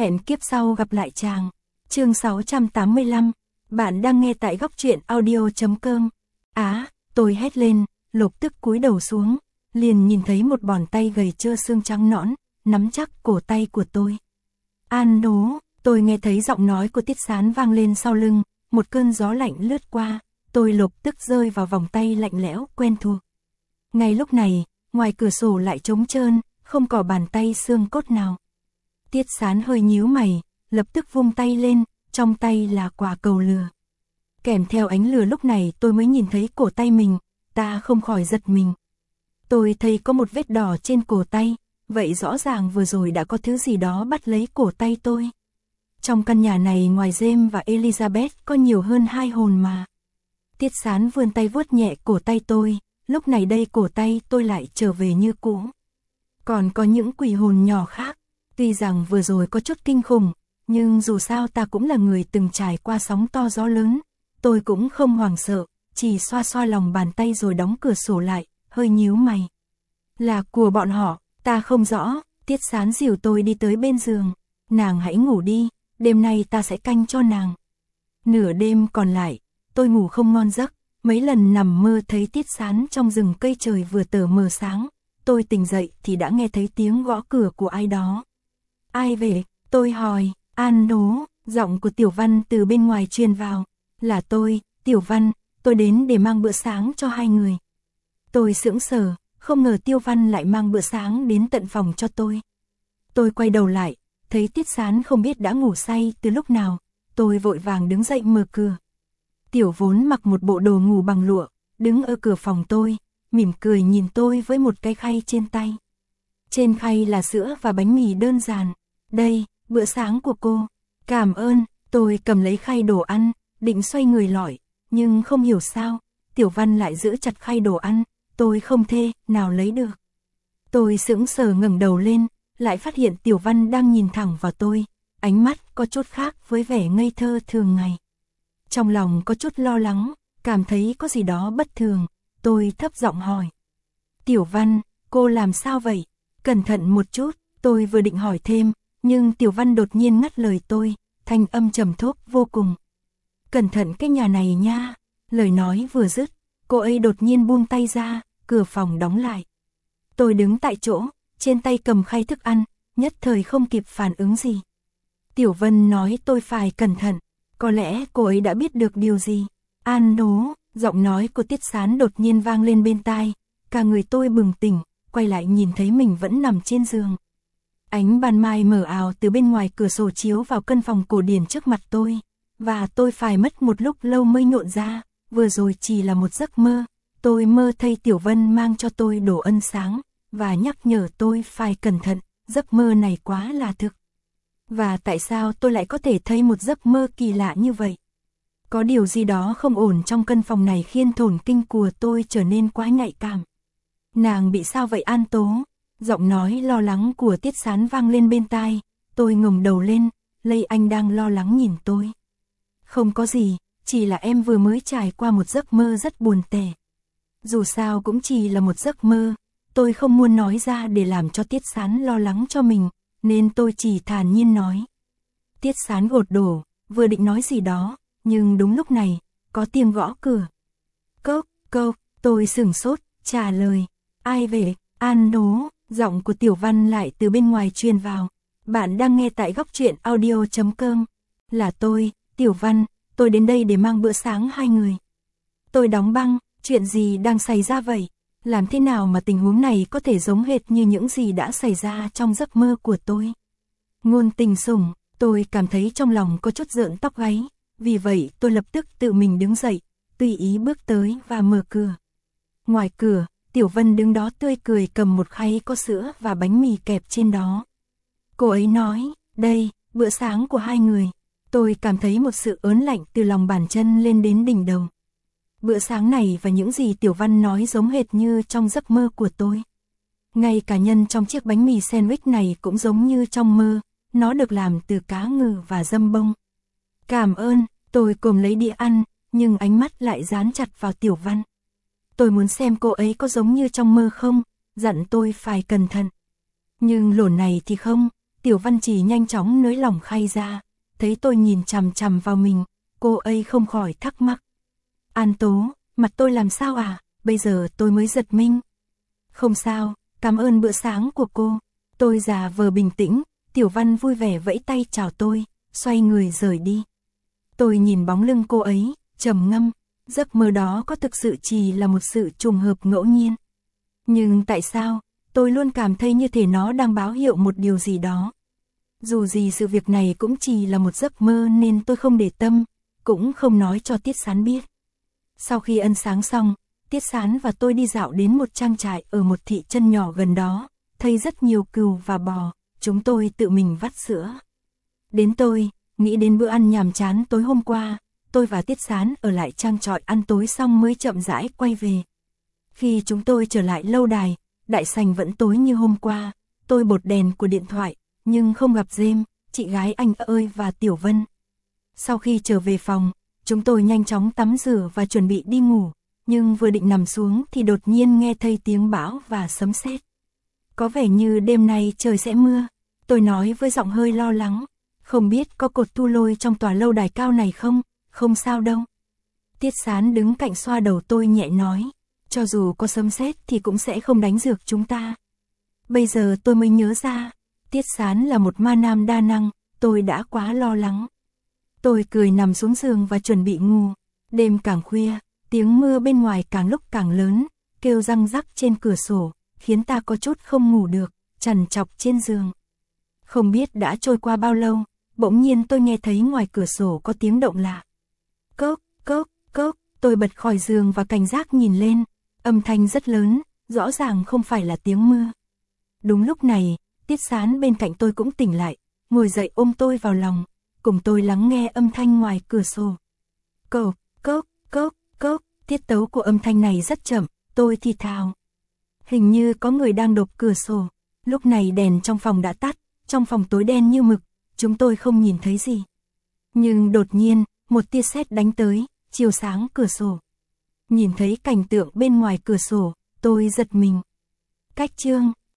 Hẹn kiếp sau gặp lại chàng. Chương 685. Bạn đang nghe tại góc truyện audio.com. Tôi hét lên, lập tức cúi đầu xuống, liền nhìn thấy một bàn tay gầy trơ xương trắng nõn, nắm chắc cổ tay của tôi. An Nố, tôi nghe thấy giọng nói của Tiết Sán vang lên sau lưng, một cơn gió lạnh lướt qua, tôi lập tức rơi vào vòng tay lạnh lẽo quen thuộc. Ngay lúc này, ngoài cửa sổ lại trống trơn, không có bàn tay xương cốt nào. Tiết Sán hơi nhíu mày, lập tức vung tay lên, trong tay là quả cầu lửa. Kèm theo ánh lửa lúc này tôi mới nhìn thấy cổ tay mình, ta không khỏi giật mình. Tôi thấy có một vết đỏ trên cổ tay, vậy rõ ràng vừa rồi đã có thứ gì đó bắt lấy cổ tay tôi. Trong căn nhà này ngoài James và Elizabeth có nhiều hơn 2 hồn mà. Tiết Sán vươn tay vuốt nhẹ cổ tay tôi, lúc này đây cổ tay tôi lại trở về như cũ. Còn có những quỷ hồn nhỏ khác, tuy rằng vừa rồi có chút kinh khủng, nhưng dù sao ta cũng là người từng trải qua sóng to gió lớn, tôi cũng không hoảng sợ, chỉ xoa xoa lòng bàn tay rồi đóng cửa sổ lại, hơi nhíu mày. Là của bọn họ, ta không rõ. Tiết Sán dìu tôi đi tới bên giường, nàng hãy ngủ đi, đêm nay ta sẽ canh cho nàng. Nửa đêm còn lại, tôi ngủ không ngon giấc, mấy lần nằm mơ thấy Tiết Sán trong rừng cây trời vừa tờ mờ sáng, tôi tỉnh dậy thì đã nghe thấy tiếng gõ cửa của ai đó. Ai về? Tôi hỏi. An Nố, giọng của Tiểu Văn từ bên ngoài truyền vào. Là tôi, Tiểu Văn, tôi đến để mang bữa sáng cho 2 người. Tôi sững sờ, không ngờ Tiêu Văn lại mang bữa sáng đến tận phòng cho tôi. Tôi quay đầu lại, thấy Tiết Sán không biết đã ngủ say từ lúc nào, tôi vội vàng đứng dậy mở cửa. Tiểu Vốn mặc một bộ đồ ngủ bằng lụa, đứng ở cửa phòng tôi, mỉm cười nhìn tôi với một cái khay trên tay. Trên khay là sữa và bánh mì đơn giản. Đây, bữa sáng của cô. Cảm ơn. Tôi cầm lấy khay đồ ăn, định xoay người lỏi, nhưng không hiểu sao, Tiểu Văn lại giữ chặt khay đồ ăn, tôi không thể nào lấy được. Tôi sững sờ ngẩng đầu lên, lại phát hiện Tiểu Văn đang nhìn thẳng vào tôi, ánh mắt có chút khác với vẻ ngây thơ thường ngày. Trong lòng có chút lo lắng, cảm thấy có gì đó bất thường, tôi thấp giọng hỏi. Tiểu Văn, cô làm sao vậy? Cẩn thận một chút, tôi vừa định hỏi thêm, nhưng Tiểu Văn đột nhiên ngắt lời tôi, thanh âm trầm thấp vô cùng. Cẩn thận cái nhà này nha. Lời nói vừa dứt, cô ấy đột nhiên buông tay ra, cửa phòng đóng lại. Tôi đứng tại chỗ, trên tay cầm khay thức ăn, nhất thời không kịp phản ứng gì. Tiểu Vân nói tôi phải cẩn thận, có lẽ cô ấy đã biết được điều gì. An Nố, giọng nói của Tiết Sán đột nhiên vang lên bên tai, cả người tôi bừng tỉnh, quay lại nhìn thấy mình vẫn nằm trên giường. Ánh ban mai mờ ảo từ bên ngoài cửa sổ chiếu vào căn phòng cổ điển trước mặt tôi, và tôi phải mất một lúc lâu mới nhộn ra, vừa rồi chỉ là một giấc mơ. Tôi mơ thấy Tiểu Vân mang cho tôi đồ ăn sáng, và nhắc nhở tôi phải cẩn thận, giấc mơ này quá là thực. Và tại sao tôi lại có thể thấy một giấc mơ kỳ lạ như vậy? Có điều gì đó không ổn trong căn phòng này khiến thổn kinh của tôi trở nên quá nhạy cảm. Nàng bị sao vậy An Tố? Giọng nói lo lắng của Tiết Sán vang lên bên tai, tôi ngẩng đầu lên, Lê Anh đang lo lắng nhìn tôi. Không có gì, chỉ là em vừa mới trải qua một giấc mơ rất buồn tẻ. Dù sao cũng chỉ là một giấc mơ, tôi không muốn nói ra để làm cho Tiết Sán lo lắng cho mình, nên tôi chỉ thản nhiên nói. Tiết Sán gột đổ, vừa định nói gì đó, nhưng đúng lúc này, có tiếng gõ cửa. Cốc, cốc, tôi sửng sốt, trả lời. Ai về? An Nố, giọng của Tiểu Văn lại từ bên ngoài truyền vào. Bạn đang nghe tại góc truyện audio.com. Là tôi, Tiểu Văn, tôi đến đây để mang bữa sáng 2 người. Tôi đóng băng, chuyện gì đang xảy ra vậy? Làm thế nào mà tình huống này có thể giống hệt như những gì đã xảy ra trong giấc mơ của tôi? Ngôn Tình Sủng, tôi cảm thấy trong lòng có chút rợn tóc gáy, vì vậy tôi lập tức tự mình đứng dậy, tùy ý bước tới và mở cửa. Ngoài cửa, Tiểu Vân đứng đó tươi cười cầm một khay có sữa và bánh mì kẹp trên đó. Cô ấy nói, đây, bữa sáng của 2 người. Tôi cảm thấy một sự ớn lạnh từ lòng bàn chân lên đến đỉnh đầu. Bữa sáng này và những gì Tiểu Văn nói giống hệt như trong giấc mơ của tôi. Ngay cả nhân trong chiếc bánh mì sandwich này cũng giống như trong mơ, nó được làm từ cá ngừ và dâm bông. Cảm ơn, tôi cồm lấy đĩa ăn, nhưng ánh mắt lại dán chặt vào Tiểu Văn. Tôi muốn xem cô ấy có giống như trong mơ không, dặn tôi phải cẩn thận. Nhưng lổn này thì không, Tiểu Văn Chỉ nhanh chóng nới lỏng khay ra, thấy tôi nhìn chằm chằm vào mình, cô ấy không khỏi thắc mắc. An Tố, mặt tôi làm sao à, bây giờ tôi mới giật mình. Không sao, cảm ơn bữa sáng của cô. Tôi giả vờ bình tĩnh, Tiểu Văn vui vẻ vẫy tay chào tôi, xoay người rời đi. Tôi nhìn bóng lưng cô ấy, trầm ngâm, giấc mơ đó có thực sự chỉ là một sự trùng hợp ngẫu nhiên. Nhưng tại sao, tôi luôn cảm thấy như thể nó đang báo hiệu một điều gì đó. Dù gì sự việc này cũng chỉ là một giấc mơ nên tôi không để tâm, cũng không nói cho Tiết Sán biết. Sau khi ăn sáng xong, Tiết Sán và tôi đi dạo đến một trang trại ở một thị trấn nhỏ gần đó, thấy rất nhiều cừu và bò, chúng tôi tự mình vắt sữa. Đến tôi, nghĩ đến bữa ăn nhàm chán tối hôm qua, tôi và Tiết Sán ở lại trang trại ăn tối xong mới chậm rãi quay về. Khi chúng tôi trở lại lâu đài, đại sảnh vẫn tối như hôm qua, tôi bật đèn của điện thoại, nhưng không gặp Dêm, chị gái anh ơi và Tiểu Vân. Sau khi trở về phòng, chúng tôi nhanh chóng tắm rửa và chuẩn bị đi ngủ, nhưng vừa định nằm xuống thì đột nhiên nghe thấy tiếng bão và sấm sét. Có vẻ như đêm nay trời sẽ mưa, tôi nói với giọng hơi lo lắng, không biết có cột thu lôi trong tòa lâu đài cao này không, không sao đâu. Tiết Sán đứng cạnh xoa đầu tôi nhẹ nói, cho dù có sấm sét thì cũng sẽ không đánh dược chúng ta. Bây giờ tôi mới nhớ ra, Tiết Sán là một ma nam đa năng, tôi đã quá lo lắng. Tôi cười nằm xuống giường và chuẩn bị ngủ. Đêm càng khuya, tiếng mưa bên ngoài càng lúc càng lớn, kêu răng rắc trên cửa sổ, khiến ta có chút không ngủ được, trằn trọc trên giường. Không biết đã trôi qua bao lâu, bỗng nhiên tôi nghe thấy ngoài cửa sổ có tiếng động lạ. Cốc, cốc, cốc, tôi bật khỏi giường và cảnh giác nhìn lên, âm thanh rất lớn, rõ ràng không phải là tiếng mưa. Đúng lúc này, Tiết Sán bên cạnh tôi cũng tỉnh lại, ngồi dậy ôm tôi vào lòng, cùng tôi lắng nghe âm thanh ngoài cửa sổ. Cốc, cốc, cốc, cốc, tiết tấu của âm thanh này rất chậm, tôi thì thào. Hình như có người đang độp cửa sổ. Lúc này đèn trong phòng đã tắt, trong phòng tối đen như mực, chúng tôi không nhìn thấy gì. Nhưng đột nhiên, một tia sét đánh tới, chiếu sáng cửa sổ. Nhìn thấy cảnh tượng bên ngoài cửa sổ, tôi giật mình. Cách chương